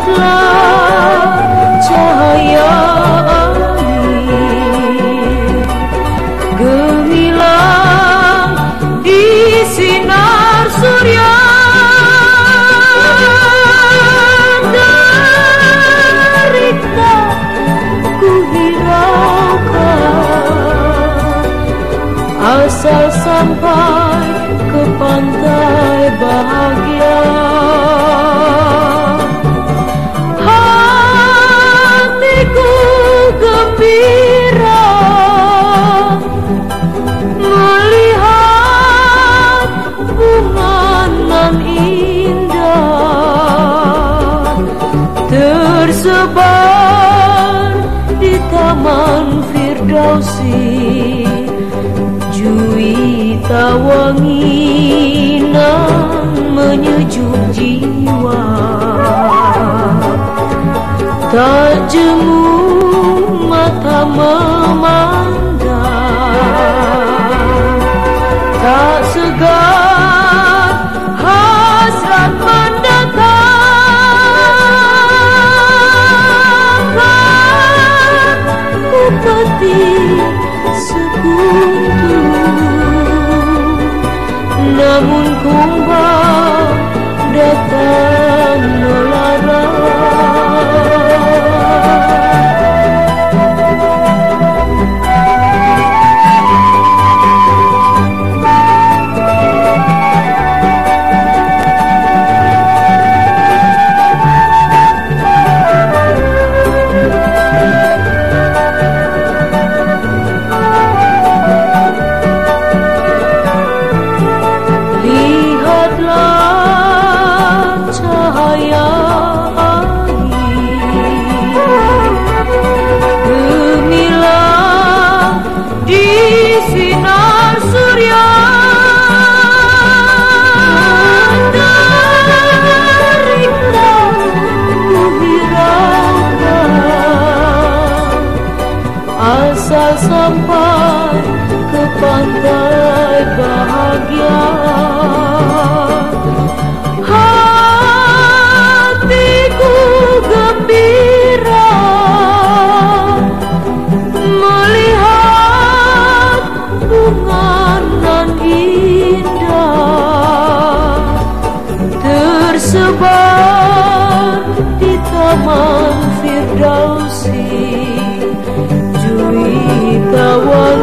Lihatlah cahaya angin gemilang di sinar surya. Derita ku hiraukan asal sampai ke pantai bahagia. Hatiku gembira melihat bunga nan indah tersebar di Taman Firdausi. Juwita wangi nan menyejuk jiwa, tak jemu mata memandang, tak segan hasrat mendatangkan upeti sekutu. Namun kumbang datang melarang. Asal sampai ke pantai bahagia. Hatiku gembira melihat bunga nan indah tersebar di Taman Firdausi. Juwita wangi